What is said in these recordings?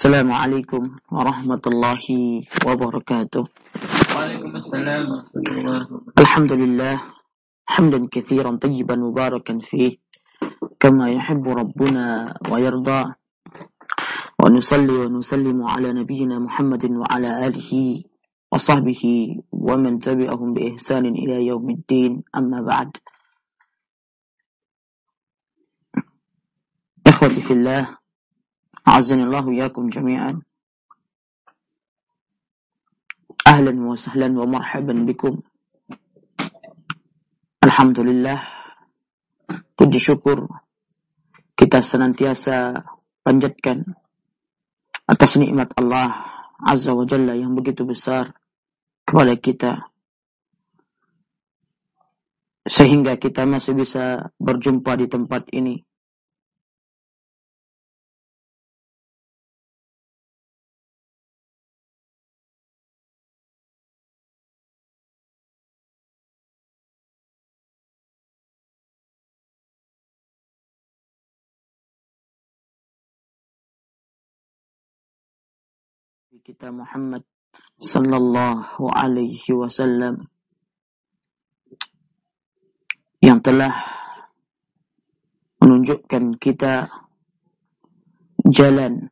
Assalamualaikum warahmatullahi wabarakatuh. Waalaikumsalam warahmatullahi wabarakatuh. Alhamdulillah hamdan katsiran tayyiban mubarakan fih kama yuhibbu rabbuna wa yarda. Wa nusalli wa nusallimu ala nabiyyina Muhammadin wa ala alihi wa sahbihi wa man tabi'ahum bi ihsanin ila yaumiddin. Amma ba'd. Ikhwati fillah, a'azzanillahu iyyakum jami'an. Ahlan wa sahlan wa marhaban bikum. Alhamdulillah, puji syukur kita senantiasa panjatkan atas nikmat Allah Azza wa Jalla yang begitu besar kepada kita, sehingga kita masih bisa berjumpa di tempat ini. Kita Muhammad sallallahu alaihi wasallam yang telah menunjukkan kita jalan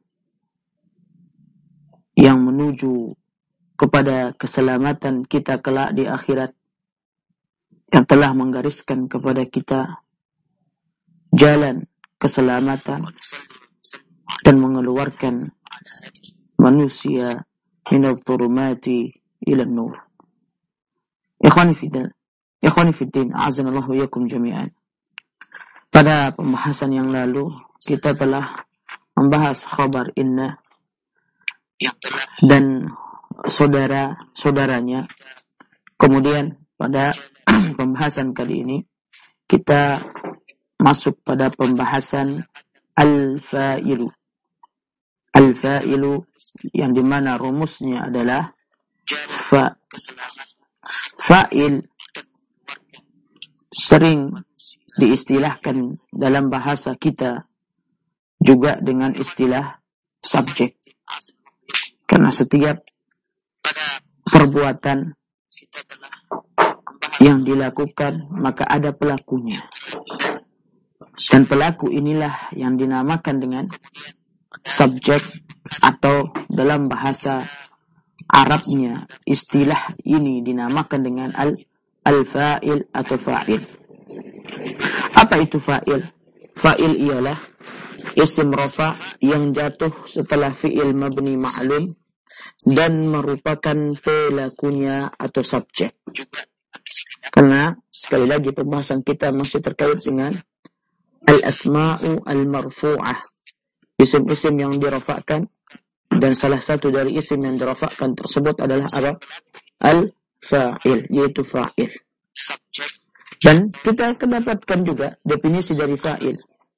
yang menuju kepada keselamatan kita kelak di akhirat, yang telah menggariskan kepada kita jalan keselamatan dan mengeluarkan manusia minal dhulumati ila nur. Ikhwani fiddin, a'azanallahu wa iyyakum jami'an. Pada pembahasan yang lalu kita telah membahas khabar inna dan saudara-saudaranya. Kemudian pada pembahasan kali ini kita masuk pada pembahasan al-fa'ilu. Al-fa'ilu yang dimana rumusnya adalah fa'il sering diistilahkan dalam bahasa kita juga dengan istilah subjek, karena setiap perbuatan yang dilakukan maka ada pelakunya, dan pelaku inilah yang dinamakan dengan subjek, atau dalam bahasa Arabnya istilah ini dinamakan dengan al-fa'il atau fa'il. Apa itu fa'il? Fa'il ialah isim rafa yang jatuh setelah fi'il mabni ma'lum dan merupakan pelakunya atau subjek. Karena sekali lagi pembahasan kita masih terkait dengan al-asma'u al-marfu'ah, isim-isim yang dirafa'kan, dan salah satu dari isim yang dirafa'kan tersebut adalah apa? Al-fa'il, yaitu fa'il. Dan kita kedapatkan juga definisi dari fa'il,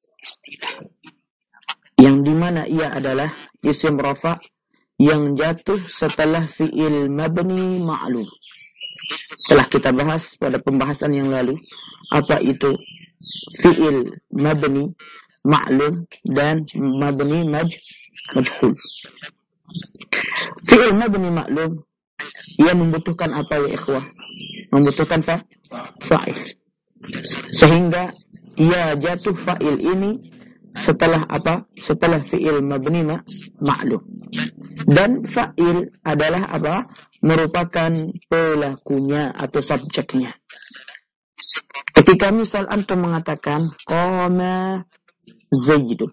yang dimana ia adalah isim rafa' yang jatuh setelah fi'il mabni ma'lum. Telah kita bahas pada pembahasan yang lalu apa itu fi'il mabni ma'lum dan mabni majhul. Fi'il mabni ma'lum ia membutuhkan apa ya ikhwah? Membutuhkan fa'il. Sehingga ia jatuh fa'il ini setelah apa? Setelah fi'il mabni ma'lum. Dan fa'il adalah apa? Merupakan pelakunya atau subjeknya. Ketika misal antum mengatakan qama Zaidun.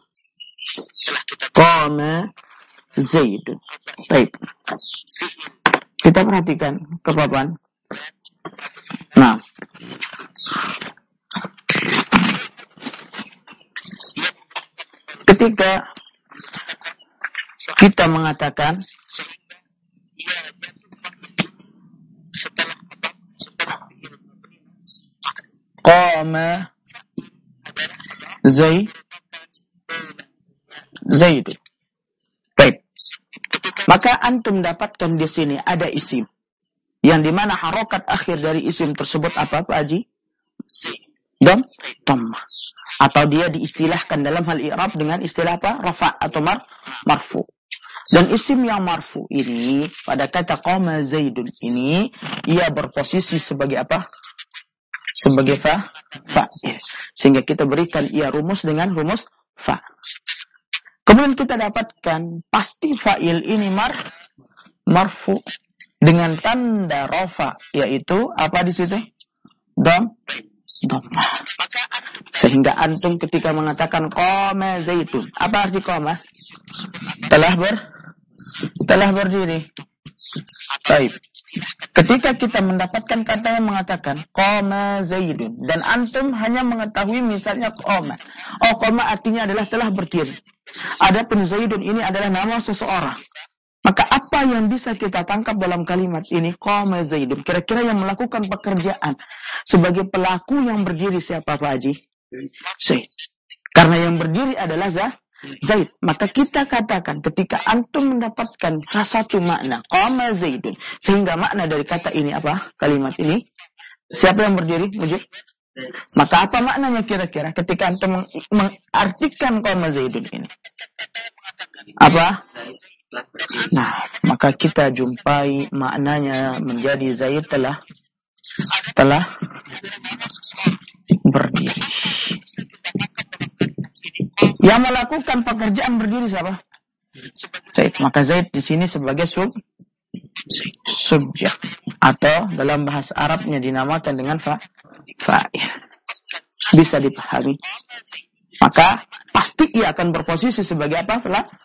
Qama Zaidun. Baik. Kita perhatikan ke papan. Nah. Ketika kita mengatakan qama Zaidun. Baik. Maka antum dapatkan di sini ada isim yang dimana harokat akhir dari isim tersebut apa Pak Haji? Dhammah. Atau dia diistilahkan dalam hal i'rab dengan istilah apa? Rafa' atau marfu. Dan isim yang marfu ini pada kata qama Zaidun ini ia berposisi sebagai apa? Sebagai fa'il. Sehingga kita berikan ia rumus dengan rumus fa. Kemudian kita dapatkan pasti fa'il ini marfu dengan tanda rafa, yaitu apa di situ? Dhammah. Sehingga antum ketika mengatakan qama Zaidun, apa arti qama? Telah berdiri. Baik. Ketika kita mendapatkan kata yang mengatakan qama Zaidun dan antum hanya mengetahui misalnya qama. Oh, qama artinya adalah telah berdiri. Adapun Zaidun ini adalah nama seseorang. Maka apa yang bisa kita tangkap dalam kalimat ini qama Zaidun? Kira-kira yang melakukan pekerjaan sebagai pelaku yang berdiri siapa Pak Haji? Zaid. Karena yang berdiri adalah Zaid. Maka kita katakan ketika antum mendapatkan satu makna qama Zaidun, sehingga makna dari kata ini apa? Kalimat ini siapa yang berdiri? Mujib. Maka apa maknanya kira-kira ketika antum mengartikan qama Zaidun ini? Apa? Nah, maka kita jumpai maknanya menjadi Zaid telah berdiri. Yang melakukan pekerjaan berdiri siapa? Zaid. Maka Zaid di sini sebagai subjek atau dalam bahasa Arabnya dinamakan dengan fa'il. Bisa dipahami. Maka pasti ia akan berposisi sebagai apa?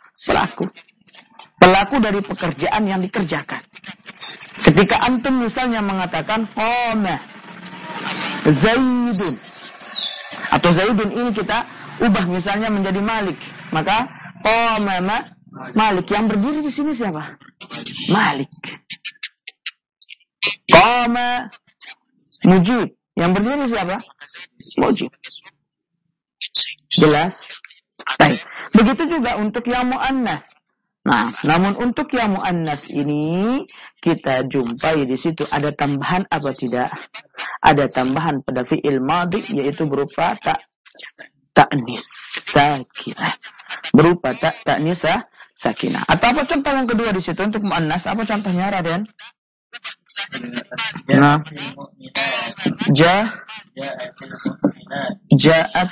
Pelaku dari pekerjaan yang dikerjakan. Ketika antum misalnya mengatakan qama Zaidun, atau Zaidun ini kita ubah misalnya menjadi Malik, maka qama Malik, yang berdiri di sini siapa? Malik. Qama Mujib, yang berdiri siapa? Mujib. Jelas? Baik. Begitu juga untuk yang muannas. Nah, namun untuk yang muannas ini kita jumpai di situ ada tambahan apa tidak? Ada tambahan pada fi'il madhi yaitu berupa ta'nis sakinah. Berupa ta'nis sakinah. Atau apa contoh yang kedua di situ untuk muannas? Apa contohnya, Raden? Nah, ja'at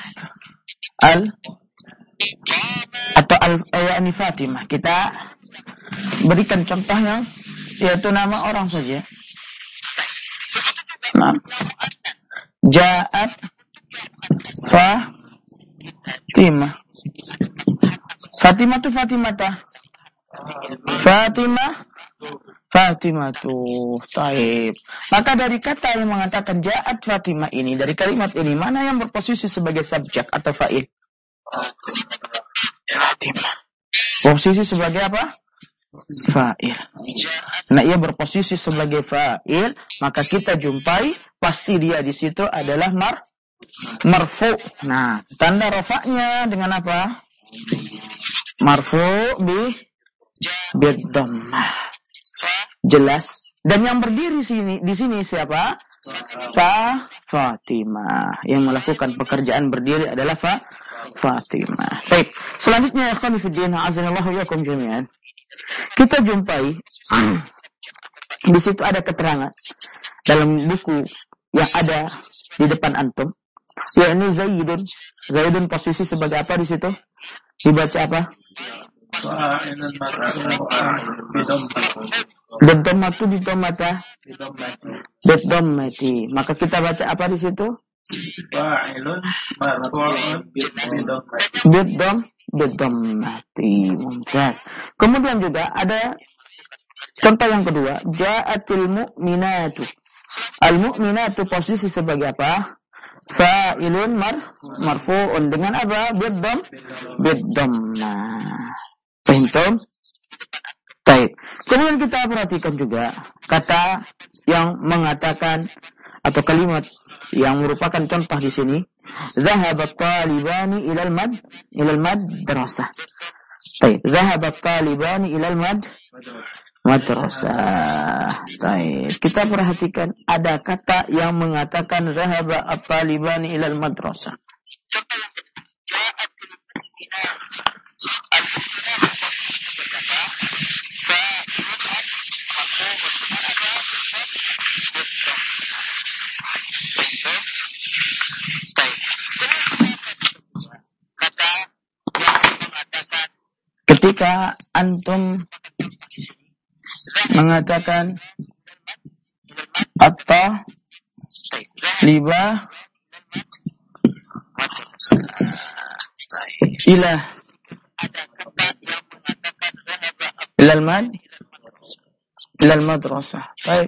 atau al-yani Fatimah. Kita berikan contoh yang yaitu nama orang saja. Nah, ja'at Fatimah. Fatimah tu Fatimah tu taib. Maka dari kata yang mengatakan ja'at Fatimah ini, dari kalimat ini mana yang berposisi sebagai subjek atau fa'il? Fatimah. Posisi sebagai apa? Fa'il. Nah, ia berposisi sebagai fa'il, maka kita jumpai pasti dia di situ adalah marfu. Nah, tanda rafa'nya dengan apa? Marfu bi dhammah. Jelas. Dan yang berdiri di sini siapa? Fatimah. Yang melakukan pekerjaan berdiri adalah Fatimah. Baik. Selanjutnya ya ikhwan fillah, azanallahu yakum jami'an. Kita jumpai di situ ada keterangan dalam buku yang ada di depan antum, yakni Zaidun posisi sebagai apa di situ? Dibaca apa? Dhammatu di dhammata. Dhammati. Maka kita baca apa di situ? Fa'ilun marfu'un bidhammati. Mumtaz. Kemudian juga ada contoh yang kedua, ja'atil mu'minatu. Al-mu'minatu posisi sebagai apa? Fa'ilun marfu'un dengan apa? Bidhammah. Paham? Baik. Kemudian kita perhatikan juga kata yang mengatakan atau kalimat yang merupakan contoh di sini, zahabat talibani ilal madrasah. Baik, zahabat talibani ilal madrasah. Baik, kita perhatikan ada kata yang mengatakan zahabat talibani ilal madrasah. ketika antum mengatakan at-talibah ilal madrasah. Baik.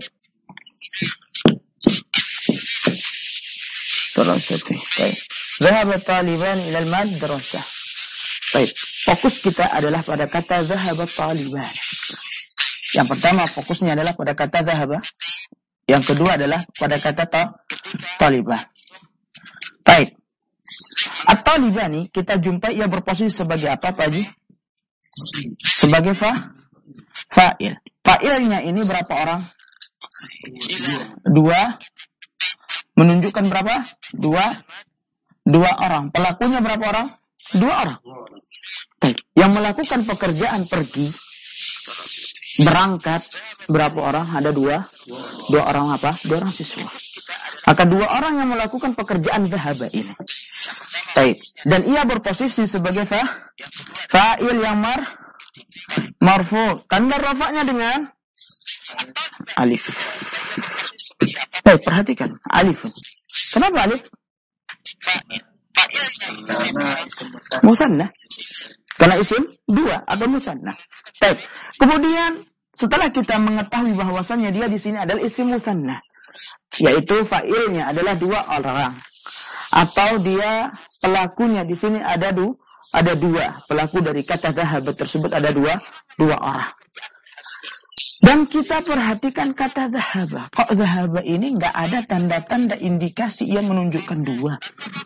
Baik. Zahaba taliban ilal madrasah. Baik. Fokus kita adalah pada kata zahaba taliban. Yang pertama fokusnya adalah pada kata zahaba. Yang kedua adalah pada kata talibah. Baik. At-talibani kita jumpai ia berposisi sebagai apa, Pak Haji? Sebagai fa'il. Fa'ilnya ini berapa orang? 2. Menunjukkan berapa? 2 orang. Pelakunya berapa orang? 2 orang. Baik. Yang melakukan pekerjaan pergi, berangkat, berapa orang? Ada 2 orang apa? 2 orang siswa. Maka 2 orang yang melakukan pekerjaan dhahaba ini. Baik. Dan ia berposisi sebagai fa'il yang marfu. Tanda rafa'nya dengan alif. Baik, perhatikan. Alif. Kenapa alif? Musanna. Karena isim 2 atau musanna. Baik. Kemudian setelah kita mengetahui bahwasannya dia di sini adalah isim musanna, yaitu fa'ilnya adalah 2 orang, atau dia pelakunya di sini ada 2. Pelaku dari kata dhahaba tersebut ada 2 orang. Dan kita perhatikan kata dhahaba. Kok dhahaba ini nggak ada tanda-tanda indikasi yang menunjukkan 2?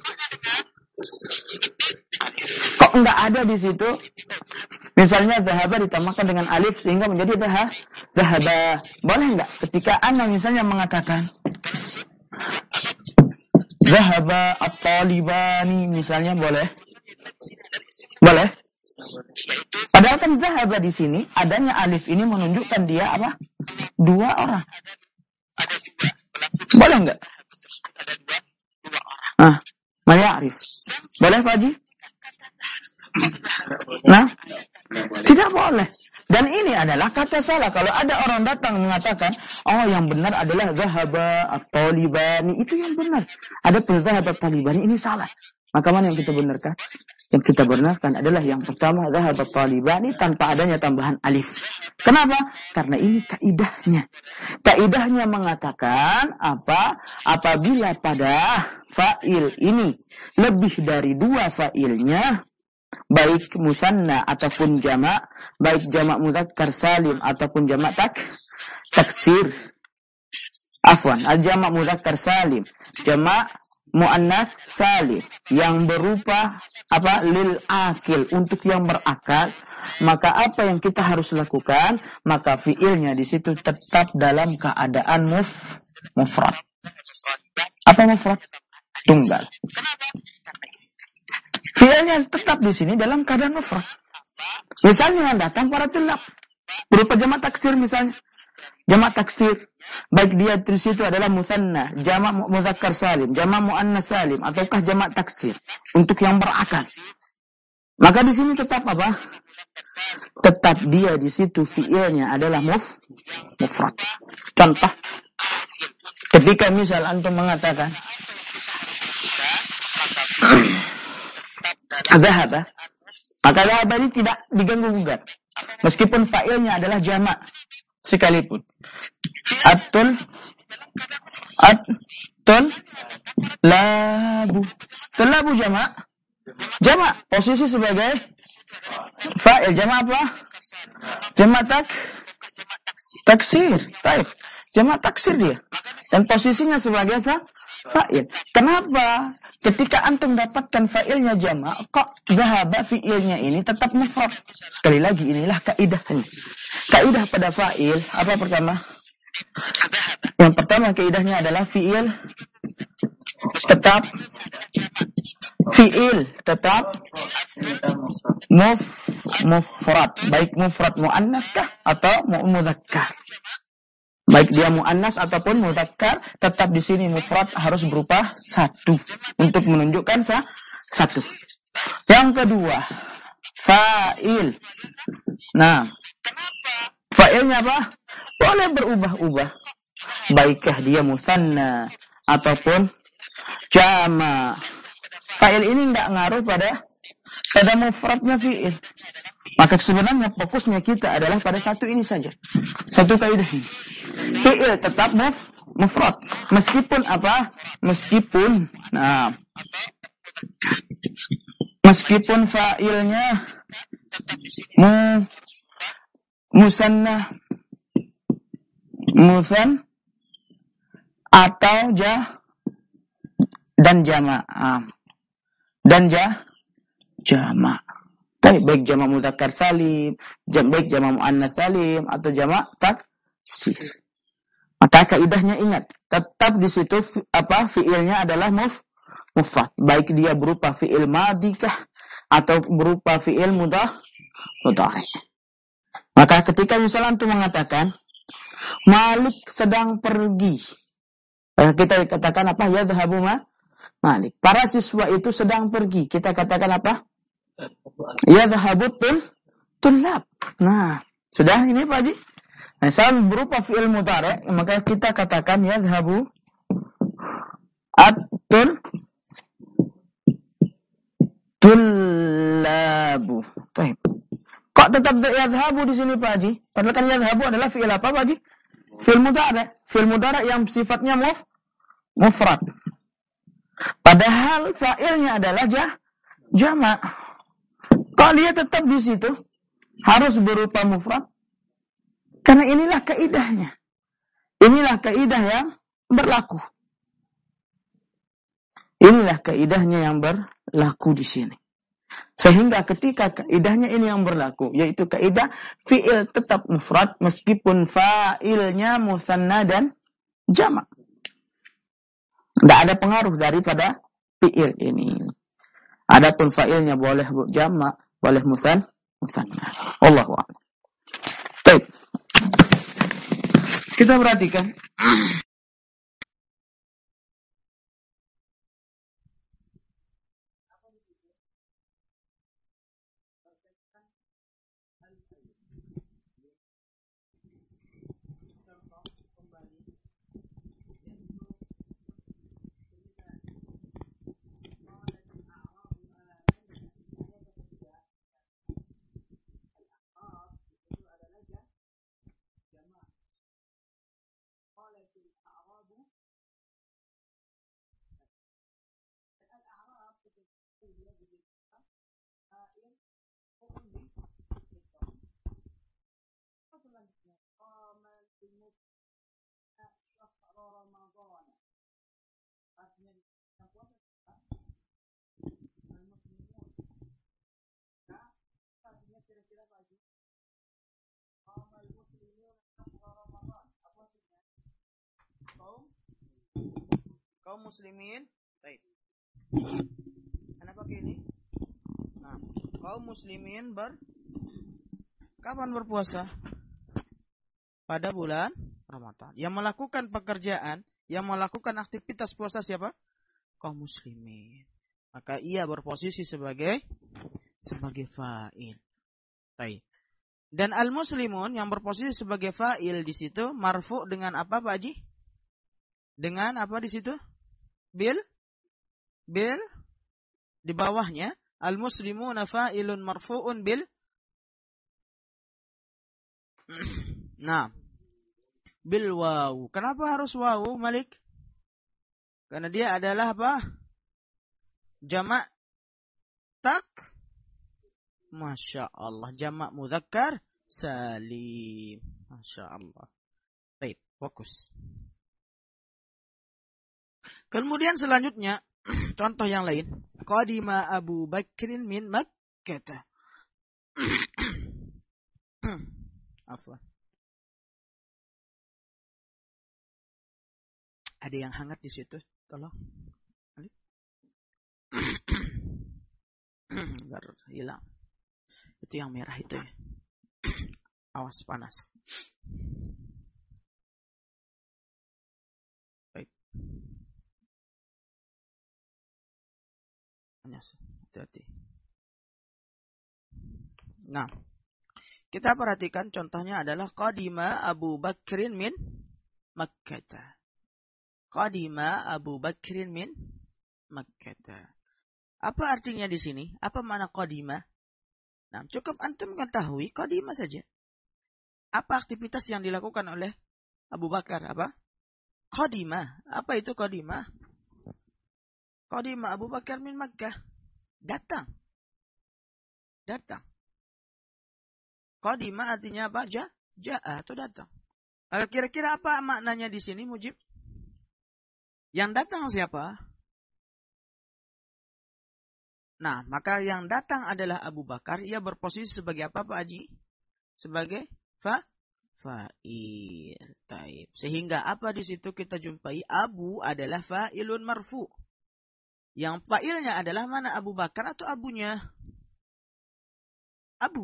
Kok nggak ada di situ? Misalnya dhahaba ditambahkan dengan alif sehingga menjadi dhahaba. Boleh nggak? Ketika Anda misalnya mengatakan dhahaba at-talibani misalnya, boleh? Boleh? Padahal kan dhahaba di sini adanya alif ini menunjukkan dia apa? 2 orang. Boleh nggak? Maya'rif. Boleh Pak Haji? Nah, tidak boleh. Dan ini adalah kata salah. Kalau ada orang datang mengatakan, oh yang benar adalah dhahaba at-talibani, itu yang benar. Ada pun dhahaba at-talibani, ini salah. Maka mana yang kita benarkan? Yang kita benarkan adalah yang pertama, dhahaba at-talibani tanpa adanya tambahan alif. Kenapa? Karena ini kaidahnya. Kaidahnya mengatakan apa? Apabila pada fa'il ini lebih dari 2 fa'ilnya, baik musanna ataupun jamak, baik jamak mudzakkar salim ataupun jamak taksir. Afwan, al-jamak mudzakkar salim, jamak muannats salim yang berupa apa? Lil akil, untuk yang berakal. Maka apa yang kita harus lakukan? Maka fiilnya di situ tetap dalam keadaan mufrad. Apa mufrad? Tunggal. Fiilnya tetap di sini dalam keadaan mufrad. Misalnya yang datang para tilab berupa jamak taksir misalnya. Jamak taksir, baik dia di situ adalah musanna, jamak mudzakkar salim, jamak muannas salim, ataukah jamak taksir untuk yang berakal. Maka di sini tetap apa? Tetap dia di situ fiilnya adalah mufrad. Contoh, ketika misal antum mengatakan dhahaba, maka dhahaba ini tidak diganggu-gugat. Meskipun fa'ilnya adalah jamak sekalipun. Labu. Labu jamak. Jamak posisi sebagai fa'il. Jamak apa? Jamak taksir. Baik. Jamak taksir dia. Dan posisinya sebagai fa'il. Kenapa? Ketika antum dapatkan fa'ilnya jamak, kok dhahaba fi'ilnya ini tetap mufrad? Sekali lagi, inilah kaidahnya. Kaidah pada fa'il, apa pertama? Yang pertama kaidahnya adalah fi'il tetap mufrad, baik mufrad muannas kah atau mudzakkar. Baik dia muannas ataupun mudzakkar, tetap di sini mufrad harus berupa 1 untuk menunjukkan 1. Yang kedua, fa'il. Nah, fa'ilnya apa? Boleh berubah-ubah. Baikkah dia musanna ataupun jama. Fa'il ini enggak ngaruh pada mufradnya fi'il. Maka sebenarnya fokusnya kita adalah pada satu ini saja. Satu kaidah ini. Fi'il tetap mufrad. Meskipun apa? Meskipun fa'ilnya musanna atau dan jama'. Jama'. Baik jama' mudzakkar salim, baik jama' muannas salim atau jama' taksir. Maka kaidahnya ingat, tetap di situ fiilnya adalah mufrad. Baik dia berupa fiil madikah atau berupa fiil mudhari. Maka ketika misalnya antum mengatakan Malik sedang pergi, kita katakan apa? Yadhhabu Malik. Para siswa itu sedang pergi. Kita katakan apa? Yadhhabu tullab. Nah, sudah ini Pak Haji. Nah, sama berupa fi'il mudhari', maka kita katakan yadhhabu tullabu. Baik. Kok tetap yadhhabu di sini Pak Haji? Padahal kan yadhhabu adalah fi'il apa Pak Haji? Fi'il mudhari'. Fi'il mudhari' yang sifatnya mufrad. Padahal fa'ilnya adalah jama'. Kok dia tetap di situ harus berupa mufrad? Karena inilah kaidahnya. Inilah kaidah yang berlaku. Inilah kaidahnya yang berlaku di sini. Sehingga ketika kaidahnya ini yang berlaku, yaitu kaidah fi'il tetap mufrad meskipun fa'ilnya musanna dan jama'. Tidak ada pengaruh daripada fi'il ini. Adapun fa'ilnya boleh jama', boleh musanna. Allahu a'lam. Baik. Kita perhatikan. Kaum muslimin. Baik. Kenapa pakai ini? Nah, kaum muslimin kapan berpuasa? Pada bulan Ramadan. Yang melakukan pekerjaan, yang melakukan aktivitas puasa siapa? Kaum muslimin. Maka ia berposisi sebagai fa'il. Baik. Dan al-muslimun yang berposisi sebagai fa'il di situ marfu dengan apa Pak Haji? Dengan apa di situ? Bil di bawahnya al-muslimuna fa'ilun marfu'un bil. Nah, bil waw. Kenapa harus waw, Malik? Karena dia adalah apa? Jamak Masya Allah. Jamak mudzakkar salim. Masya Allah. Baik, fokus. Kemudian selanjutnya, contoh yang lain. Qadima Abu Bakrin min Makkah. Afwan. Ada yang hangat di situ, tolong. Biar hilang. Itu yang merah itu ya. Awas panas. Baik. Hati-hati. Nah, kita perhatikan contohnya adalah qadima Abu Bakrin min Makkah. Qadima Abu Bakrin min Makkah. Apa artinya di sini? Apa makna qadima? Nah, cukup antum mengetahui qadima saja. Apa aktivitas yang dilakukan oleh Abu Bakar? Apa? Qadima. Apa itu qadima? Qadima Abu Bakar min Makkah. Datang. Qadima artinya apa? Ja'a atau datang. Kira-kira apa maknanya di sini, Mujib? Yang datang siapa? Nah, maka yang datang adalah Abu Bakar. Ia berposisi sebagai apa, Pak Haji? Sebagai fa'il. Taib. Sehingga apa di situ kita jumpai? Abu adalah fa'ilun marfu. Yang fa'ilnya adalah mana? Abu Bakar atau abunya? Abu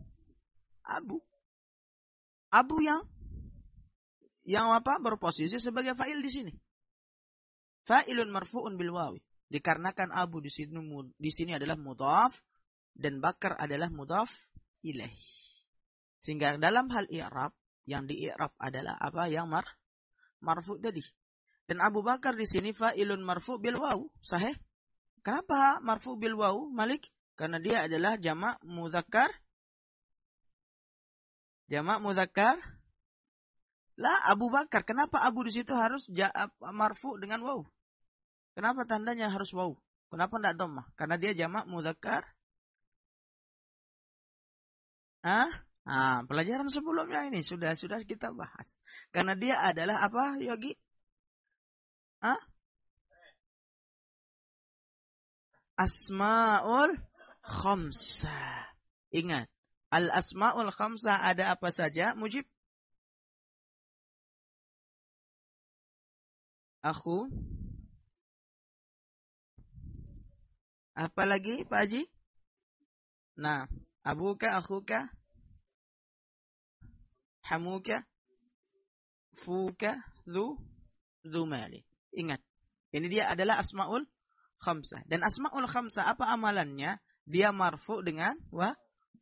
yang apa? Berposisi sebagai fa'il di sini. Fa'ilun marfu'un bil wawi. Dikarenakan Abu di sini adalah mudhaf dan Bakar adalah mudhaf ilaih. Sehingga dalam hal i'rab yang di-i'rab adalah apa? Yang marfu tadi. Dan Abu Bakar di sini fa'ilun marfu bil waw. Sahih? Kenapa marfu bil waw, Malik? Karena dia adalah jamak mudzakkar. Lah, Abu Bakar. Kenapa Abu di situ harus marfu dengan waw? Kenapa tandanya harus waw? Kenapa tidak dhammah? Karena dia jamak mudzakkar. Pelajaran sebelumnya ini sudah kita bahas. Karena dia adalah apa, Yogi? Asmaul khamsah. Ingat, al-asmaul khamsah ada apa saja, Mujib? Aku. Apa lagi, Pak Haji? Nah, abuka, akhuka, hamuka, fuka, mali. Ingat, ini dia adalah asmaul khamsah. Dan asmaul khamsah apa amalannya? Dia marfu dengan waw.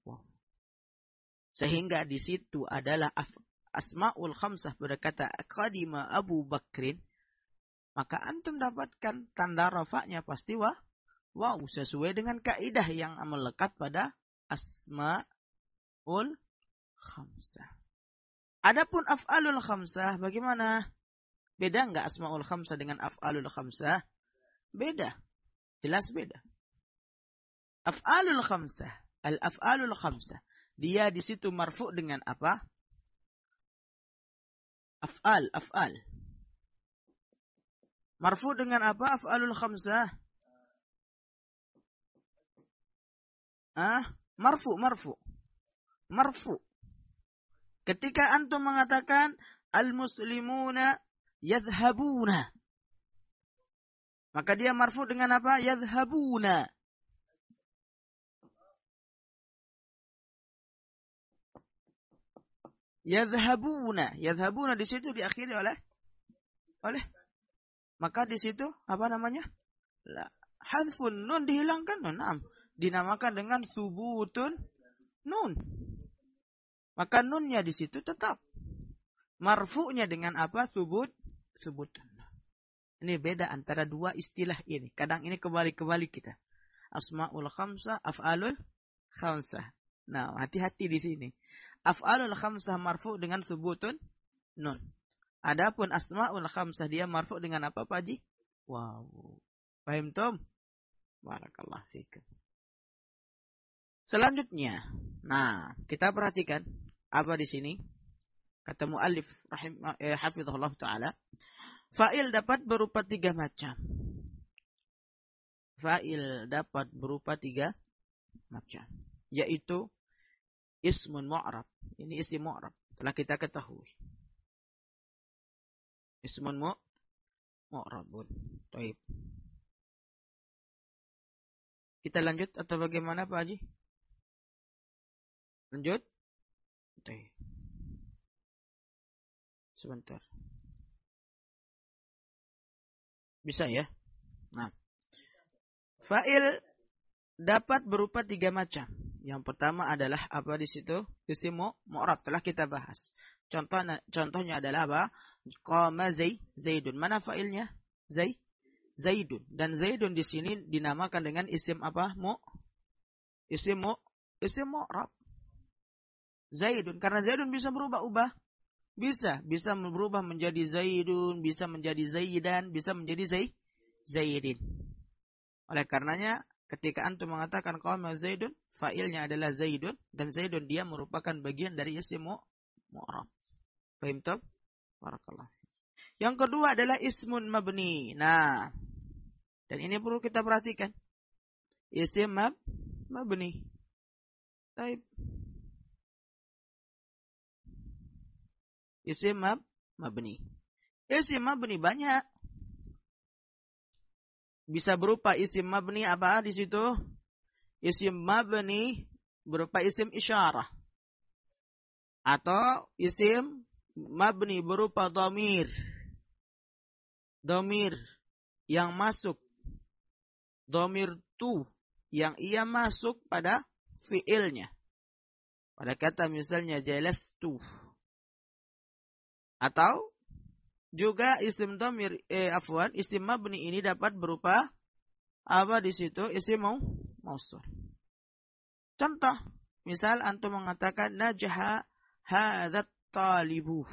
Sehingga di situ adalah asmaul khamsah berkata qadima Abu Bakrin, maka antum dapatkan tanda rafa'nya pasti waw sesuai dengan kaidah yang melekat pada asmaul khamsah. Adapun af'alul khamsah bagaimana? Beda enggak asmaul khamsah dengan af'alul khamsah? Beda. Jelas beda. Af'alul khamsah, al-af'alul khamsah, dia di situ marfu dengan apa? Af'al. Marfu dengan apa af'alul khamsah? Marfu. Ketika antum mengatakan al-muslimuna yadhhabuna, maka dia marfu dengan apa? Yadhhabuna. Yadhhabuna di situ diakhiri oleh maka di situ apa namanya? Hadfun nun, dihilangkan nun. Dinamakan dengan thubutun nun. Maka nunnya di situ tetap. Marfu'nya dengan apa? Thubutun. Ini beda antara dua istilah ini. Kadang ini kembali kita. Asmaul khamsah, af'alul khamsah. Nah, hati-hati di sini. Af'alul khamsah marfu' dengan thubutun nun. Adapun asmaul khamsah dia marfu' dengan apa, Pak Haji? Wow. Paham, Tom? Barakallah fikum. Selanjutnya, nah, kita perhatikan apa di sini? Kata muallif hafizahullah taala, fa'il dapat berupa 3 macam. Yaitu ismun mu'rab. Ini isim mu'rab. Telah kita ketahui. Ismun mu'rabun. Baik. Kita lanjut atau bagaimana, Pak Haji? Lanjut. Baik. Sebentar. Bisa ya? Nah. Fa'il dapat berupa 3 macam. Yang pertama adalah apa di situ? Isim mu'rab telah kita bahas. Contohnya adalah apa? Qama Zaidun. Mana fa'ilnya? Zaidun. Dan Zaidun di sini dinamakan dengan isim apa? Isim mu'rab. Zaidun. Karena Zaidun bisa berubah-ubah. Bisa berubah menjadi Zaidun, bisa menjadi Zaidan, bisa menjadi Zaidin. Oleh karenanya ketika antum mengatakan qama Zaidun, fa'ilnya adalah Zaidun, dan Zaidun dia merupakan bagian dari isim mu'rab. Paham tak? Barakallah. Yang kedua adalah ismun mabni. Nah, dan ini perlu kita perhatikan. Isim mabni. Baik. Isim mabni. Isim mabni banyak. Bisa berupa isim mabni apa di situ? Isim mabni berupa isim isyarah. Atau isim mabni berupa dhamir. Dhamir yang masuk. Dhamir tu yang ia masuk pada fiilnya. Pada kata misalnya jalastu. Atau juga isim dhamir isim mabni ini dapat berupa apa di situ? Isim mausul. Contoh, misal antum mengatakan najaha hadzat talibu.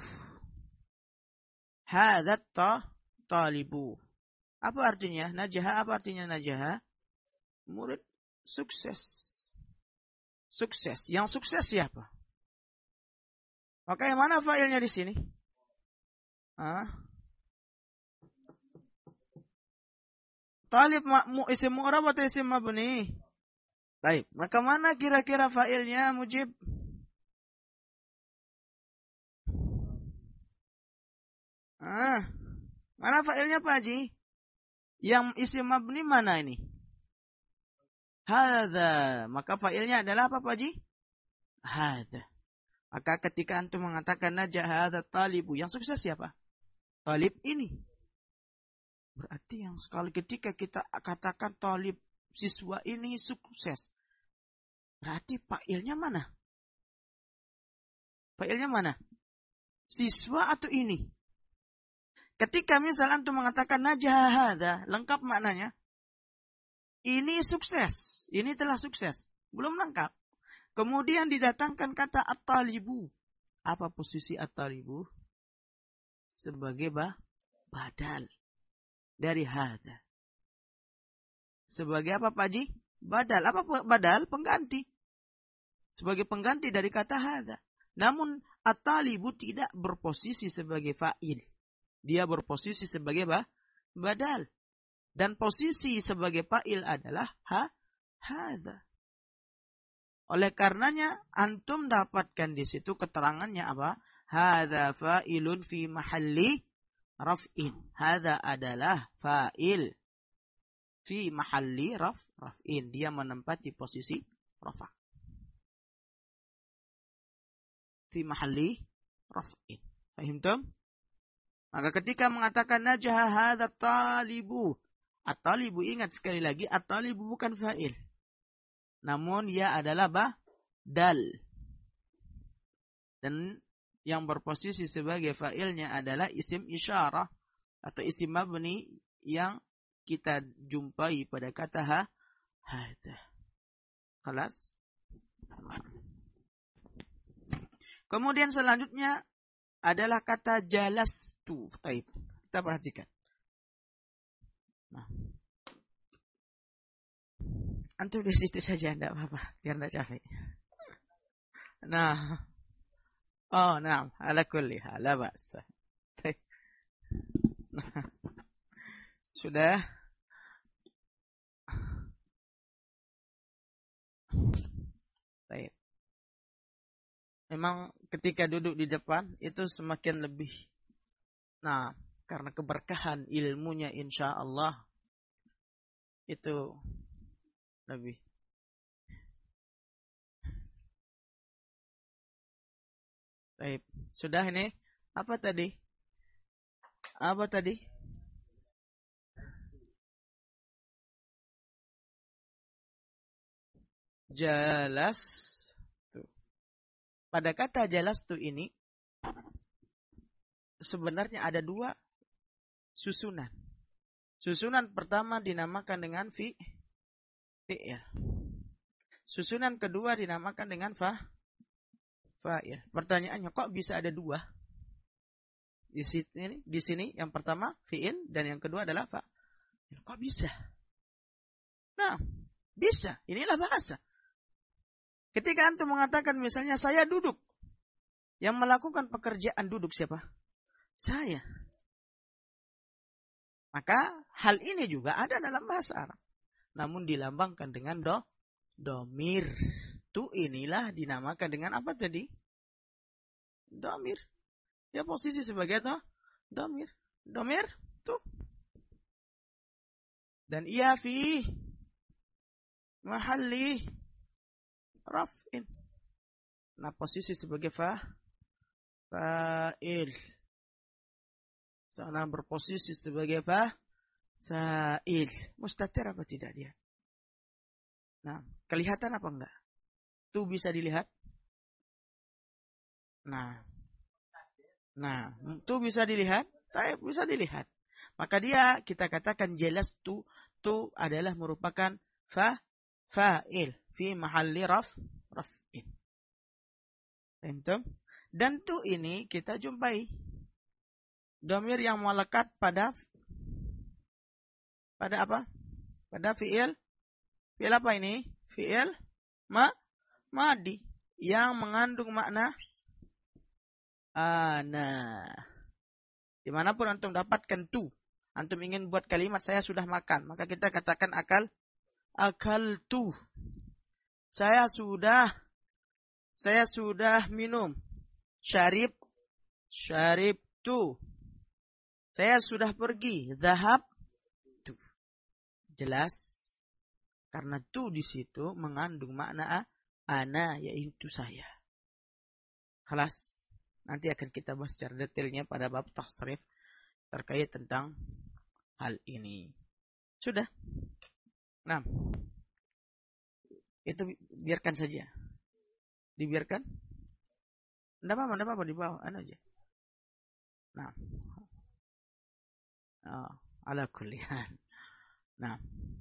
Hadzat talibu. Apa artinya? Najaha apa artinya najaha? Murid sukses. Sukses. Yang sukses siapa? Maka yang mana failnya di sini? Talib isim mu'rab atau isim mabni? Baik, maka mana kira-kira failnya Mujib? Mana failnya Pak Haji? Yang isim mabni mana ini? Hadza. Maka failnya adalah apa Pak Haji? Hadza. Maka ketika antum mengatakan najah hadza talibu, yang sukses siapa? Talib ini. Berarti yang sekali ketika kita katakan talib siswa ini sukses. Berarti fa'ilnya mana? Fa'ilnya mana? Siswa atau ini? Ketika misal antum mengatakan najah hadza, lengkap maknanya. Ini sukses. Ini telah sukses. Belum lengkap. Kemudian didatangkan kata at-talibu. Apa posisi at-talibu? Sebagai badal dari hadza. Sebagai apa Pak Haji? Badal. Apa badal? Pengganti. Sebagai pengganti dari kata hadza. Namun at-talibu tidak berposisi sebagai fa'il. Dia berposisi sebagai badal. Dan posisi sebagai fa'il adalah hadza. Oleh karenanya antum dapatkan di situ keterangannya apa? Hadza fa'ilun fi mahalli raf'in. Hadza adalah fa'il fi mahalli raf'in. Dia menempati posisi rafa'. Fi mahalli raf'in. Fahimtum? Maka ketika mengatakan najaha hadza talibu. At-talibu, ingat sekali lagi, at-talibu bukan fa'il. Namun ia adalah badal. Dan yang berposisi sebagai fa'ilnya adalah isim isyarah atau isim mabni yang kita jumpai pada kata hadza. Kelas. Kemudian selanjutnya adalah kata jalastu. Baik, kita perhatikan. Nah. Antum di situ saja, tidak apa-apa, biar tidak capek. Nah. Oh, nah, ala kulli hal, la ba'sa. Sudah. Baik. Memang ketika duduk di depan itu semakin lebih. Nah, karena keberkahan ilmunya insya Allah itu lebih. Baik, sudah ini. Apa tadi? jalastu. Pada kata jalastu ini sebenarnya ada dua susunan. Susunan pertama dinamakan dengan fi'il. Susunan kedua dinamakan dengan fa'il. Pertanyaannya, kok bisa ada dua? Di sini yang pertama fi'il dan yang kedua adalah fa'il. Kok bisa? Nah, bisa. Inilah bahasa. Ketika antum mengatakan misalnya saya duduk. Yang melakukan pekerjaan duduk siapa? Saya. Maka hal ini juga ada dalam bahasa Arab. Namun dilambangkan dengan domir. Tu inilah dinamakan dengan apa tadi? Domir. Ya posisi sebagai domir. Domir tu. Dan ia fi mahalli raf'in. Nah posisi sebagai fa'il. Sana berposisi sebagai fa'il. Mustatir apa tidak dia? Nah, kelihatan apa enggak? Itu bisa dilihat. Nah, itu bisa dilihat. Bisa dilihat. Maka dia kita katakan jelas tu adalah merupakan fa'il fi mahalli raf'in. Dan tu ini kita jumpai domir yang melekat pada apa? Pada fi'il. Fi'il apa ini? Fi'il madi yang mengandung makna ana. Dimanapun antum dapatkan tu, antum ingin buat kalimat saya sudah makan, maka kita katakan akal tu. Saya sudah minum. Syarib tu. Saya sudah pergi. Zahab tu. Jelas. Karena tu di situ mengandung makna ana, yaitu saya. Kelas. Nanti akan kita bahas secara detailnya pada bab tasrif terkait tentang hal ini. Sudah. Nah. Itu biarkan saja. Dibiarkan. Tidak apa-apa di bawah. Anu aja. Nah. Ala kulli hal. Nah.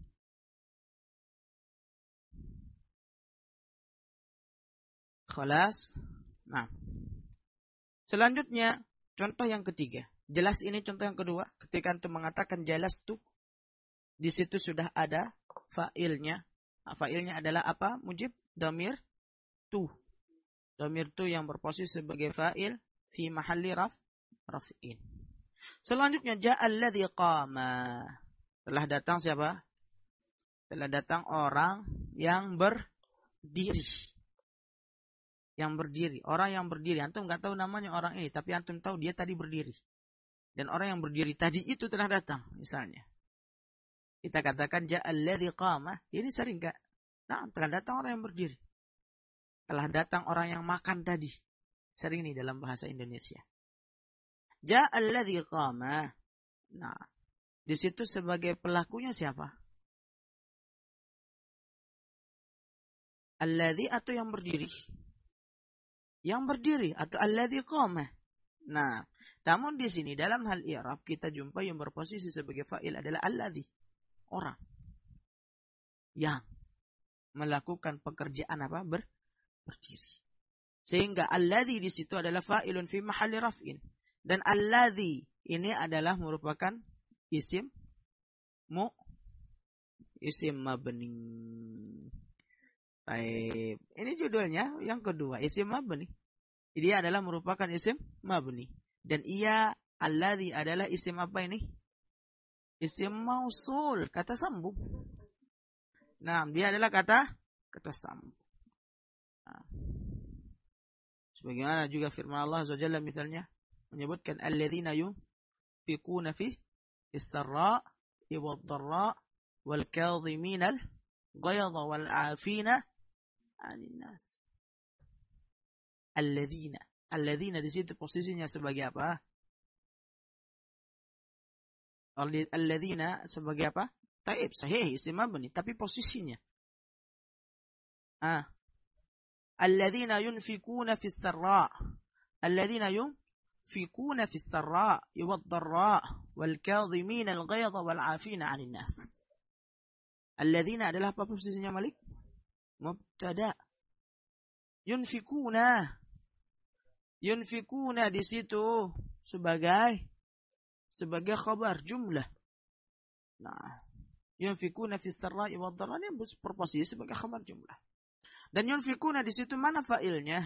Khalas. Nah. Selanjutnya, contoh yang ketiga. Jelas ini contoh yang kedua. Ketika antum mengatakan jelas tu, di situ sudah ada fa'ilnya. Fa'ilnya adalah apa? Mujib damir tu. Damir tu yang berposisi sebagai fa'il fi mahalli raf'in. Selanjutnya ja'al ladzi qama. Telah datang siapa? Telah datang orang yang berdiri. Yang berdiri, orang yang berdiri. Antum enggak tahu namanya orang ini, tapi antum tahu dia tadi berdiri. Dan orang yang berdiri tadi itu telah datang, misalnya. Kita katakan ja'al ladzi qama. Ini sering enggak? Nah, telah datang orang yang berdiri. Telah datang orang yang makan tadi. Sering nih dalam bahasa Indonesia. Ja'al ladzi qama. Nah, di situ sebagai pelakunya siapa? Alladzi atau yang berdiri? Yang berdiri atau alladzi qama. Nah, namun di sini dalam hal i'rab kita jumpa yang berposisi sebagai fa'il adalah alladzi, orang yang melakukan pekerjaan apa? Berdiri. Sehingga alladzi di situ adalah fa'ilun fi mahalli raf'in. Dan alladzi ini adalah merupakan isim mabni. Baik. Ini judulnya yang kedua, isim mabni. Dia adalah merupakan isim mabni. Dan ia alladzi adalah isim apa ini? Isim mausul, kata sambung. Nah, dia adalah kata sambung. Nah. Sebagaimana juga firman Allah Azza wa Jalla misalnya menyebutkan alladzina yunfiquna fi as-sarra' wad-dharra' wal kadhiminal ghayza wal 'afina 'anil nas. Alladzina di situ posisinya sebagai apa? Alladzina sebagai apa? Taib, sahih, isim mabni, tapi posisinya Alladzina yunfikuna fis sarra. Alladzina yunfikuna fis sarra wad dharra wal kadhimina al ghaidha wal 'afina 'anil nas. Alladzina adalah apa posisinya Malik? Mubtada. Yunfikuna di situ sebagai khabar jumlah. Nah, yunfikuna fis sarra'i wad dharra ini berposisi sebagai khabar jumlah. Dan yunfikuna di situ mana fa'ilnya?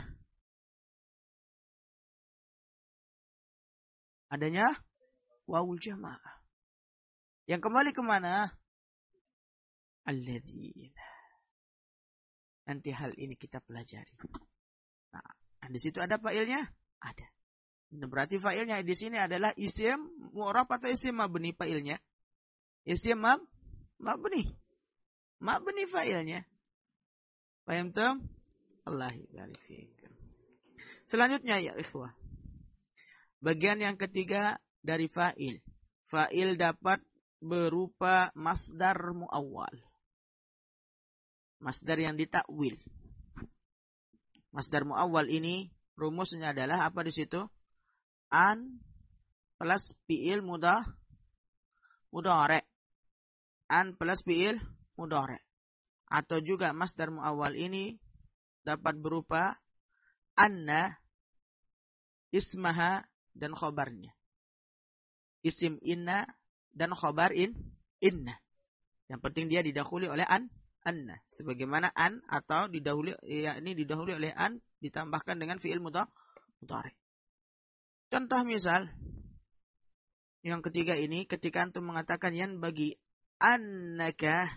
Adanya wawul jamaah. Yang kembali kemana? Alladzina. Nanti hal ini kita pelajari. Nah, di situ ada fa'ilnya? Ada. Berarti fa'ilnya di sini adalah isim mu'rab atau isim mabni fa'ilnya? Isim mabni. Mabni fa'ilnya. Paham tam? Allah barik fiikum. Selanjutnya ya ikhwah. Bagian yang ketiga dari fa'il. Fa'il dapat berupa masdar muawwal. Masdar yang ditakwil. Masdar muawwal ini rumusnya adalah apa di situ? An plus fi'il mudhari'. An plus fi'il mudhari'. Atau juga masdar muawwal ini dapat berupa anna, ismaha, dan khobarnya. Isim inna dan khobar inna. Yang penting dia didahului oleh anna. Sebagaimana an atau didahului oleh an ditambahkan dengan fi'il mudhari'. Contoh misal yang ketiga ini ketika antum mengatakan yan bagi annaka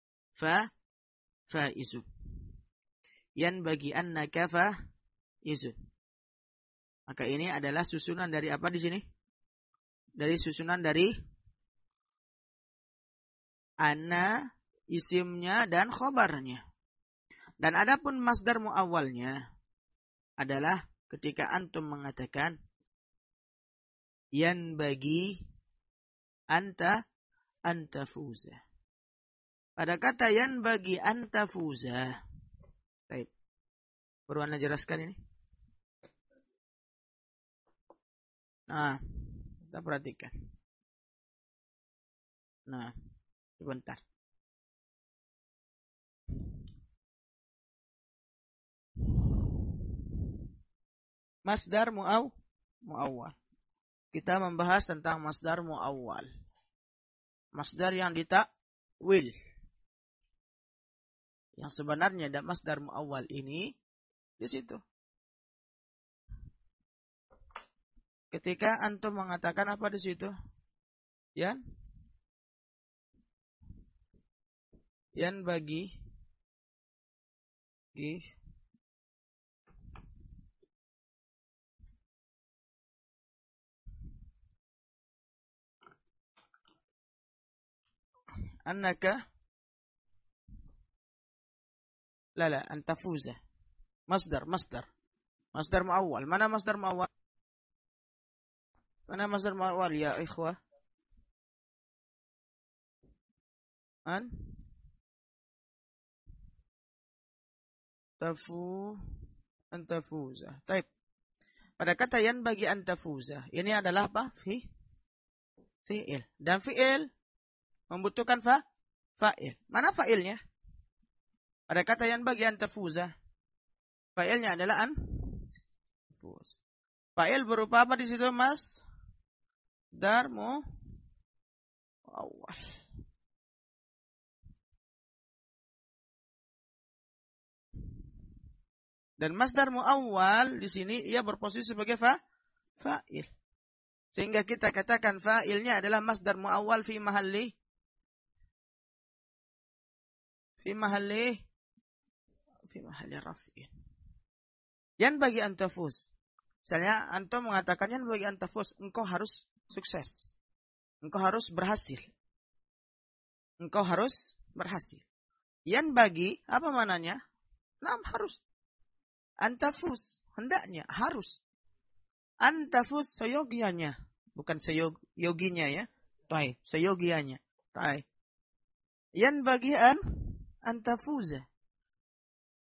faizun. Yan bagi annaka faizun. Maka ini adalah susunan dari apa di sini? Dari susunan dari anna, isimnya dan khobarnya. Dan adapun masdar muawwalnya adalah ketika antum mengatakan yan bagi anta fuza. Pada kata yan bagi anta fuza. Baik. Perlu anda jelaskan ini? Nah, kita perhatikan. Nah, sebentar. Masdar muawwal. Kita membahas tentang masdar muawwal. Masdar yang ditakwil. Yang sebenarnya ada masdar muawwal ini di situ. Ketika antum mengatakan apa di situ? Yan bagi annaka anta fuza. Masdar muawwal. Mana masdar muawwal? Mana masdar muawwal ya ikhwah? Anta fuza. Baik. Pada kata yan bagi anta fuza, ini adalah apa? Fi'il. Dan fi'il membutuhkan fa'il. Mana fa'ilnya? Pada kata yan bagi anta fuza, fa'ilnya adalah fuz. Fa'il berupa apa di situ, Mas? Masdar muawwal. Dan masdar muawwal di sini ia berposisi sebagai fa'il. Sehingga kita katakan fa'ilnya adalah masdar muawwal fi mahalli raf'in. Yan bagi antafus. Misalnya antum mengatakan yan bagi antafus, engkau harus sukses. Engkau harus berhasil. Yan bagi apa mananya? Harus. Antafus, hendaknya, harus. Antafus seyogianya. Bukan seyoginya ya. Baik, seyogianya. Baik. Yan bagi antafuza.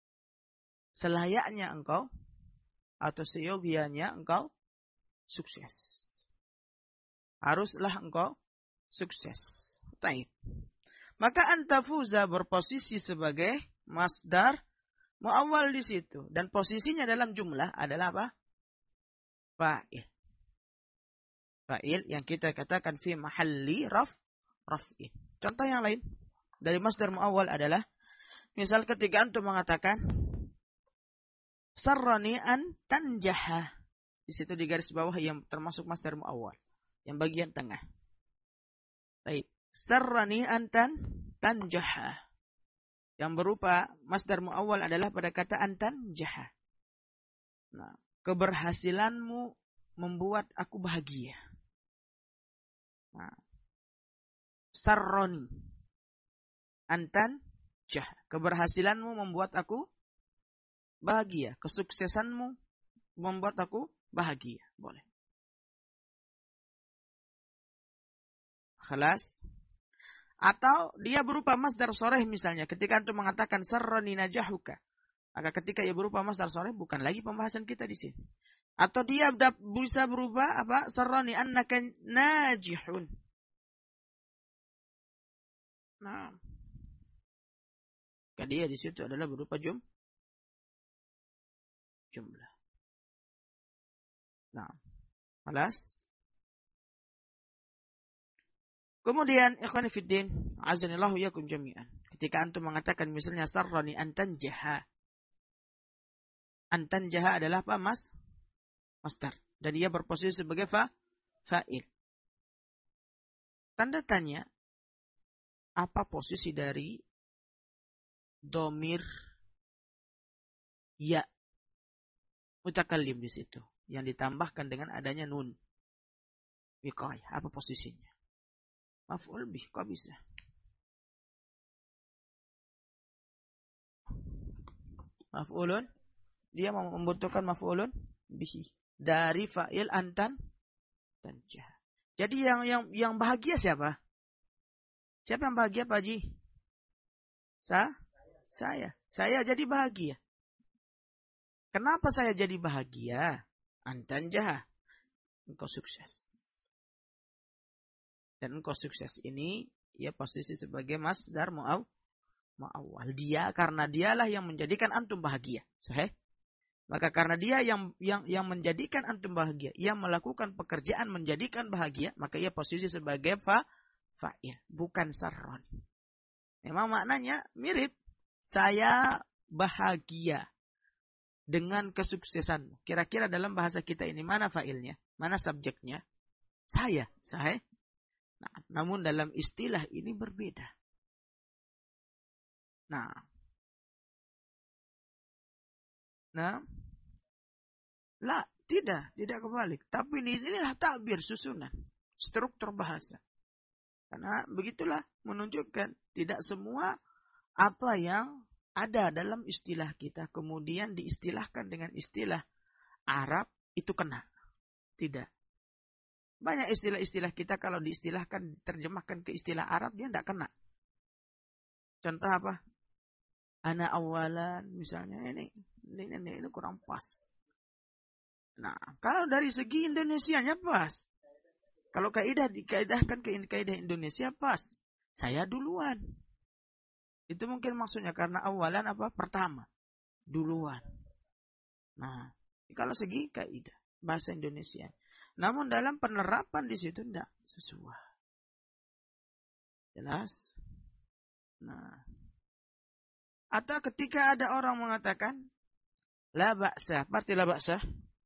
selayaknya engkau atau seyogianya engkau sukses. Haruslah engkau sukses. Taib. Maka antafuza berposisi sebagai masdar muawwal di situ. Dan posisinya dalam jumlah adalah apa? Fa'il. Fa'il yang kita katakan fi mahalli raf'in. Contoh yang lain dari masdar muawwal adalah, misal ketika antum mengatakan sarrani an tanjaha. Di situ di garis bawah yang termasuk masdar muawwal, yang bagian tengah. Baik. Sarrani an tanjaha. Yang berupa masdar muawwal adalah pada kata antan jaha. Nah, keberhasilanmu membuat aku bahagia. Nah, sarroni antan jah. Keberhasilanmu membuat aku bahagia. Kesuksesanmu membuat aku bahagia. Boleh. Khalas. Atau dia berupa masdar soreh misalnya. Ketika antum mengatakan sarroni najahuka. Maka ketika ia berupa masdar soreh, bukan lagi pembahasan kita di sini. Atau dia bisa berubah apa? Sarroni annaka najihun. Nah, dia di situ adalah berupa jumlah. Nah, malas. Kemudian ikhwani fiddin, azanillahu yakum jami'an. Ketika antum mengatakan misalnya sarrani antan jaha. Antan jaha adalah apa, Mas? Masdar. Dan dia berposisi sebagai fa'il. Tanda tanya, apa posisi dari domir ya mutakallim di situ yang ditambahkan dengan adanya nun wiqayah? Apa posisinya? Maf'ul bih, kok bisa? Maf'ulun, dia membutuhkan maf'ulun bihi dari fa'il antan tanjah. Jadi yang bahagia siapa? Siapa yang bahagia, Pak Haji? Saya. Saya jadi bahagia. Kenapa saya jadi bahagia? Antan jaha. Engkau sukses. Dan engkau sukses ini, ya posisi sebagai masdar mu'awwal. Dia, karena dialah yang menjadikan antum bahagia. Sahih? Maka karena dia yang menjadikan antum bahagia, yang melakukan pekerjaan menjadikan bahagia, maka ia posisi sebagai fa'il, bukan sarron. Memang maknanya mirip. Saya bahagia dengan kesuksesanmu. Kira-kira dalam bahasa kita ini mana fa'ilnya? Mana subjeknya? Saya. Sahih? Nah, namun dalam istilah ini berbeda. Nah, tidak kebalik. Tapi inilah takbir susunan, struktur bahasa. Karena begitulah menunjukkan tidak semua apa yang ada dalam istilah kita kemudian diistilahkan dengan istilah Arab itu kena. Tidak. Banyak istilah-istilah kita kalau diistilahkan, diterjemahkan ke istilah Arab, dia tidak kena. Contoh apa? Ana awalan, misalnya ini kurang pas. Nah, kalau dari segi Indonesianya pas. Kalau kaidah dikaidahkan ke kaidah Indonesia pas. Saya duluan. Itu mungkin maksudnya karena awalan apa? Pertama. Duluan. Nah, kalau segi kaidah bahasa Indonesia. Namun dalam penerapan di situ tidak sesuai. Jelas? Nah. Atau ketika ada orang mengatakan la ba'sa, arti la ba'sa.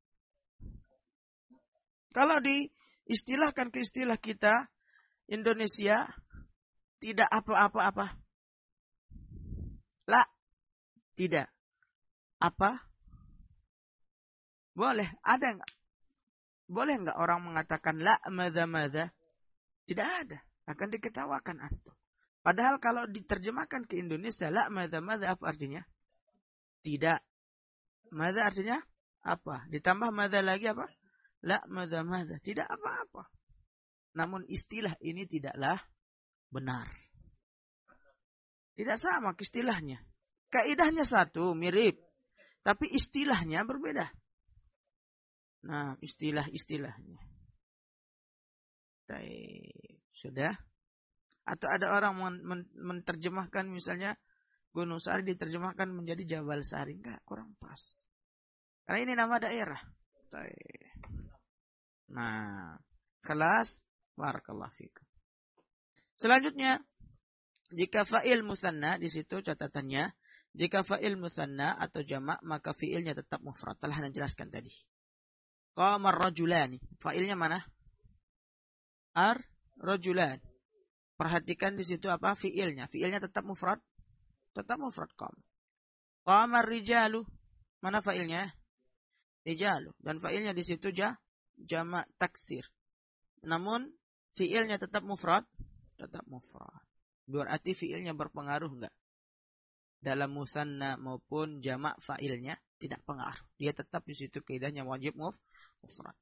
Kalau diistilahkan ke istilah kita Indonesia tidak apa-apa-apa. La, tidak. Apa? Boleh, ada enggak? Boleh enggak orang mengatakan la madza? Tidak ada, akan diketawakan antum. Padahal kalau diterjemahkan ke Indonesia la madza apa artinya? Tidak. Madza artinya apa? Ditambah madza lagi apa? La madza. Tidak apa-apa. Namun istilah ini tidaklah benar. Tidak sama istilahnya. Kaidahnya satu, mirip. Tapi istilahnya berbeda. Nah, istilah-istilahnya. Sudah? Atau ada orang menerjemahkan misalnya Gunung Sari diterjemahkan menjadi Jabal Sari. Enggak, kurang pas. Karena ini nama daerah. Nah, kelas barakallahu fikum. Selanjutnya, jika fa'il musanna di situ catatannya, jika fa'il musanna atau jamak maka fi'ilnya tetap mufrad. Telah Anda jelaskan tadi. Qamar rajulani. Fa'ilnya mana? Ar-rajulan. Perhatikan di situ apa fi'ilnya. Fi'ilnya tetap mufrad. Tetap mufrad qam. Qamar rijalu. Mana fa'ilnya? Rijalu. Dan fa'ilnya di situ jamak taksir. Namun fi'ilnya tetap mufrad. Tetap mufrad. Berarti fi'ilnya berpengaruh enggak? Dalam musanna maupun jamak fa'ilnya tidak pengaruh. Dia tetap di situ kaidahnya wajib mufrad.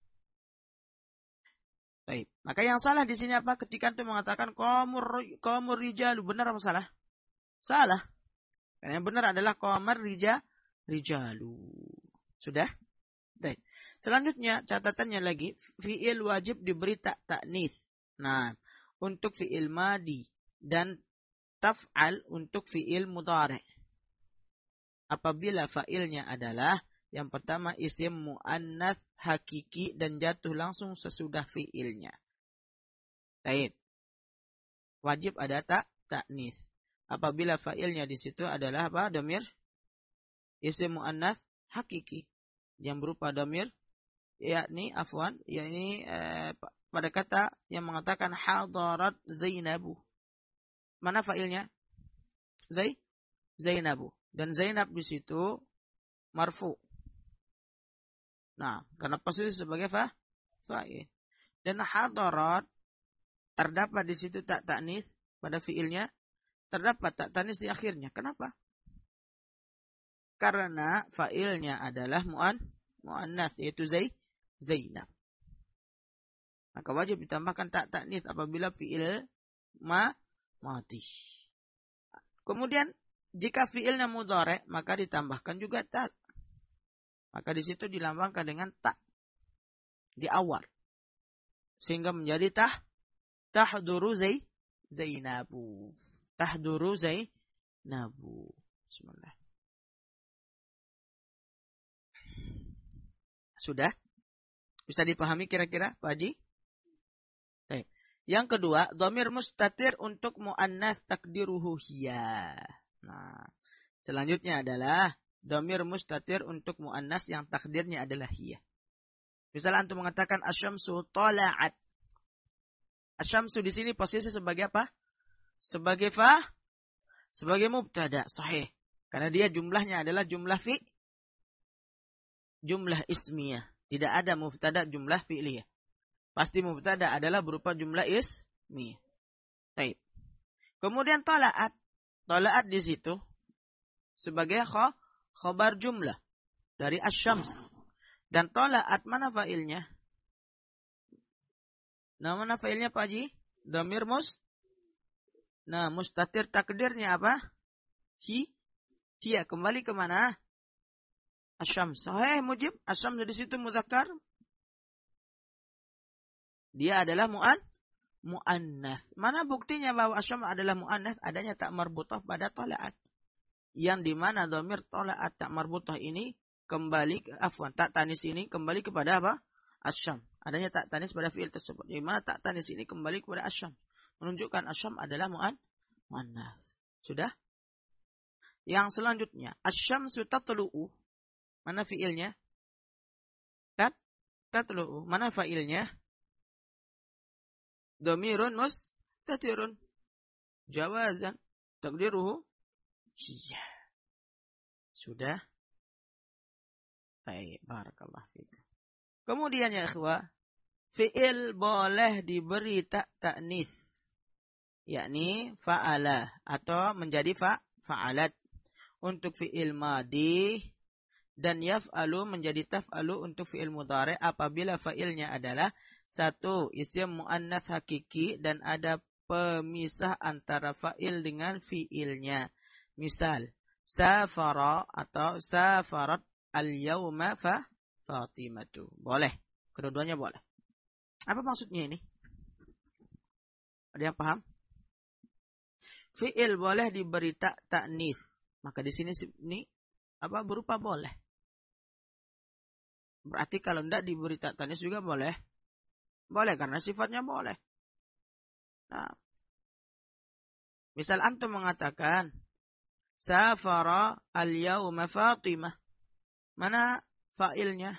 Baik. Maka yang salah di sini apa? Ketika itu mengatakan qamur rijalu, benar apa salah? Salah. Karena yang benar adalah qamar rijalu. Sudah? Baik. Selanjutnya catatannya lagi fi'il wajib diberi ta'nits. Nah, untuk fi'il madi dan taf'al untuk fi'il mudhari'. Apabila fa'ilnya adalah yang pertama isim muannats hakiki dan jatuh langsung sesudah fi'ilnya. Baik. Wajib ada ta'nits. Apabila fa'ilnya di situ adalah apa? Dhamir isim muannats hakiki yang berupa dhamir yakni pada kata yang mengatakan hadarat Zainabu. Mana fa'ilnya? Zainabu. Dan Zainab di situ marfu. Nah, karena posisi sebagai fa'il. Dan hadarat terdapat di situ ta'nits pada fi'ilnya, terdapat ta'nits di akhirnya. Kenapa? Karena fa'ilnya adalah muannats yaitu Zainab. Maka wajib ditambahkan ta'nits apabila fi'il mati. Kemudian jika fi'ilnya mudhari' maka ditambahkan juga ta. Maka di situ dilambangkan dengan ta di awal. Sehingga menjadi tahduru Zainabu. Tahduru Zainabu. Bismillah. Sudah? Bisa dipahami kira-kira, Pak Haji? Baik. Yang kedua, dhamir mustatir untuk muannats takdiruhu hiya. Nah, selanjutnya adalah dhamir mustatir untuk muannats yang takdirnya adalah hiya. Misalnya antum mengatakan asyamsu tala'at. Asyamsu di sini posisi sebagai apa? Sebagai sebagai mubtada, sahih. Karena dia jumlahnya adalah jumlah ismiyah. Tidak ada mubtada jumlah fi'liyah. Pasti mubtada adalah berupa jumlah ismiyah. Baik. Kemudian tala'at. Tala'at di situ sebagai khabar jumlah dari asyams. Dan tala'at mana fa'ilnya? Nah, mana fa'ilnya Pak Haji? Dhamir mustatir takdirnya apa? Hiya. Kembali ke mana? Asyams. Sahih mujib. Asyams di situ mudzakkar. Dia adalah muannats. Mana buktinya bahwa asyam adalah muannats? Adanya tak marbutah pada tala'at. Yang di mana dhamir tala'at tak marbutah ini kembali tak tanis ini kembali kepada apa? Asyam. Adanya tak tanis pada fi'il tersebut. Di mana tak tanis ini kembali kepada asyam. Menunjukkan asyam adalah muannats. Sudah? Yang selanjutnya, asyamsu tatlu'u. Mana fi'ilnya? Tatlu'u. Mana fa'ilnya? Dhamirun mustatirun. Jawazan. Takdiruhu. Iya. Sudah. Baik. Barakallah fikum. Kemudian ya ikhwah. Fi'il boleh diberi ta'nits. Yakni fa'ala. Atau menjadi fa'alat. Untuk fi'il madi. Dan yaf'alu menjadi taf'alu untuk fi'il mudhari' apabila fa'ilnya adalah satu, isim muannats hakiki dan ada pemisah antara fa'il dengan fi'ilnya. Misal, safara atau safarat al-yawma Fatimatu. Boleh. Kedua-duanya boleh. Apa maksudnya ini? Ada yang paham? Fi'il boleh diberi ta'nits. Maka di sini ini berupa boleh. Berarti kalau tidak diberi ta'nits juga boleh. Boleh karena sifatnya boleh. Nah, misal antum mengatakan safara al-yawma Fatimah. Mana fa'ilnya?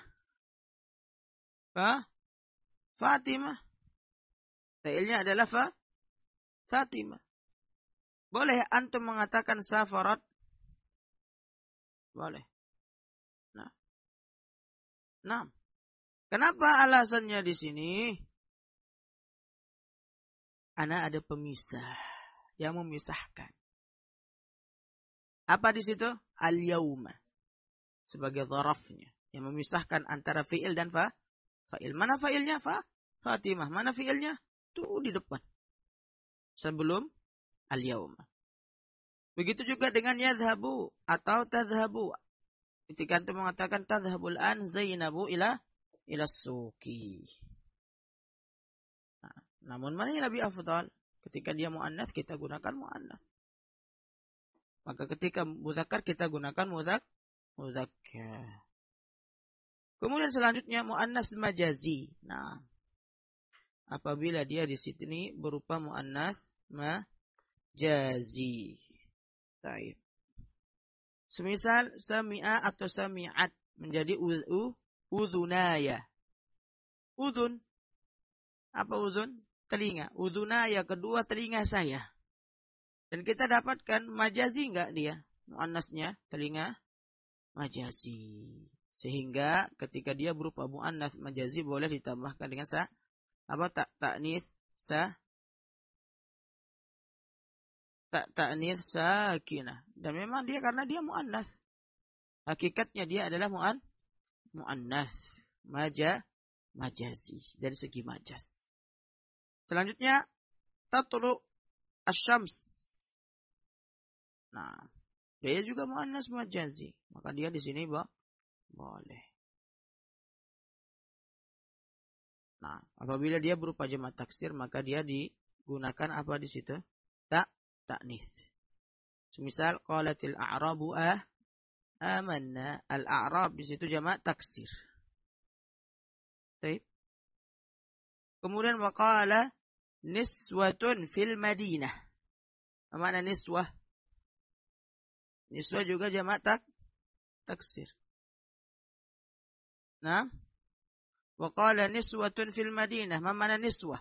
Fatimah. Fa'ilnya adalah Fatimah. Boleh antum mengatakan safarat? Boleh. Nah. Kenapa alasannya di sini? Ana ada pemisah yang memisahkan. Apa di situ? Al-yawma. Sebagai dharafnya. Yang memisahkan antara fi'il dan fa'il. Mana fa'ilnya? Fatimah. Mana fi'ilnya? Tuh di depan. Sebelum al-yawma. Begitu juga dengan yadhabu atau tadhabu. Ketika antum mengatakan tadhabul an Zainabu ila suqi. Nah, namun mana yang lebih afdal? Ketika dia muannats kita gunakan muannats. Maka ketika mudzakkar kita gunakan mudzakkar. Kemudian selanjutnya muannats majazi. Nah, apabila dia di sini berupa muannats majazi. Baik. Semisal sami'a atau sami'at menjadi udhunaya. Udhun. Apa udhun? Telinga. Udhunaya, kedua telinga saya. Dan kita dapatkan majazi enggak dia? Muannasnya telinga majazi. Sehingga ketika dia berupa muannats majazi boleh ditambahkan dengan ta'nits ta'nits sakinah. Dan memang dia karena dia muannats. Hakikatnya dia adalah muannats majazi dari segi majaz. Selanjutnya tatlu asy-syams. Nah, dia juga muannats majazi. Maka dia di sini boleh. Nah, apabila dia berupa jamak taksir maka dia digunakan apa di situ? Ta'nits. Semisal qalatil a'rabu amanna. Al-a'rab di situ jamak taksir. Baik. Kemudian waqala niswatun fil Madinah. Apa makna niswah? Niswah juga jamak taksir. Nah, waqala niswatun fil Madinah. Apa makna niswah?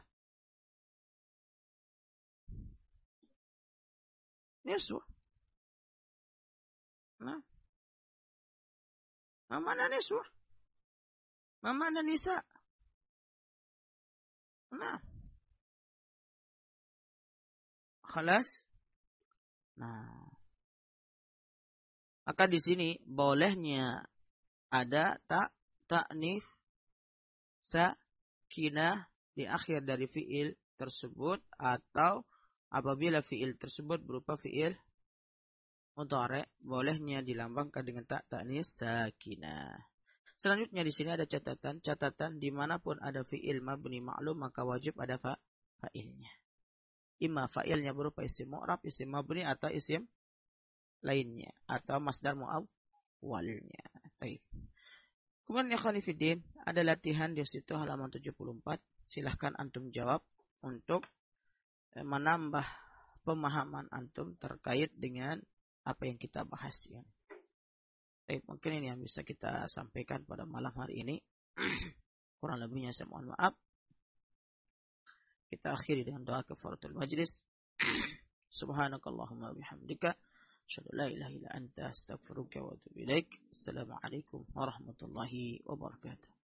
Niswah. Nah, apa makna niswah? Apa makna nisa? Nah, khalas. Nah, maka di sini bolehnya ada ta'nits sakinah di akhir dari fiil tersebut atau apabila fiil tersebut berupa fiil mudhari' bolehnya dilambangkan dengan ta'nits sakinah. Selanjutnya di sini ada catatan dimanapun ada fiil mabni ma'lum maka wajib ada fa'ilnya. Imma fa'ilnya berupa isim mu'rab, isim mabni atau isim lainnya atau masdar mu'awwalnya. Baik. Kemudian ikhwani fiddin, ada latihan di situ halaman 74. Silahkan antum jawab untuk menambah pemahaman antum terkait dengan apa yang kita bahas ya. Baik, mungkin ini yang bisa kita sampaikan pada malam hari ini. Kurang lebihnya saya mohon maaf. Kita akhiri dengan doa kafaratul majlis. Subhanakallahumma bihamdika asyhadu an la ilaha illa anta astaghfiruka wa atubu ilaik. Assalamualaikum warahmatullahi wabarakatuh.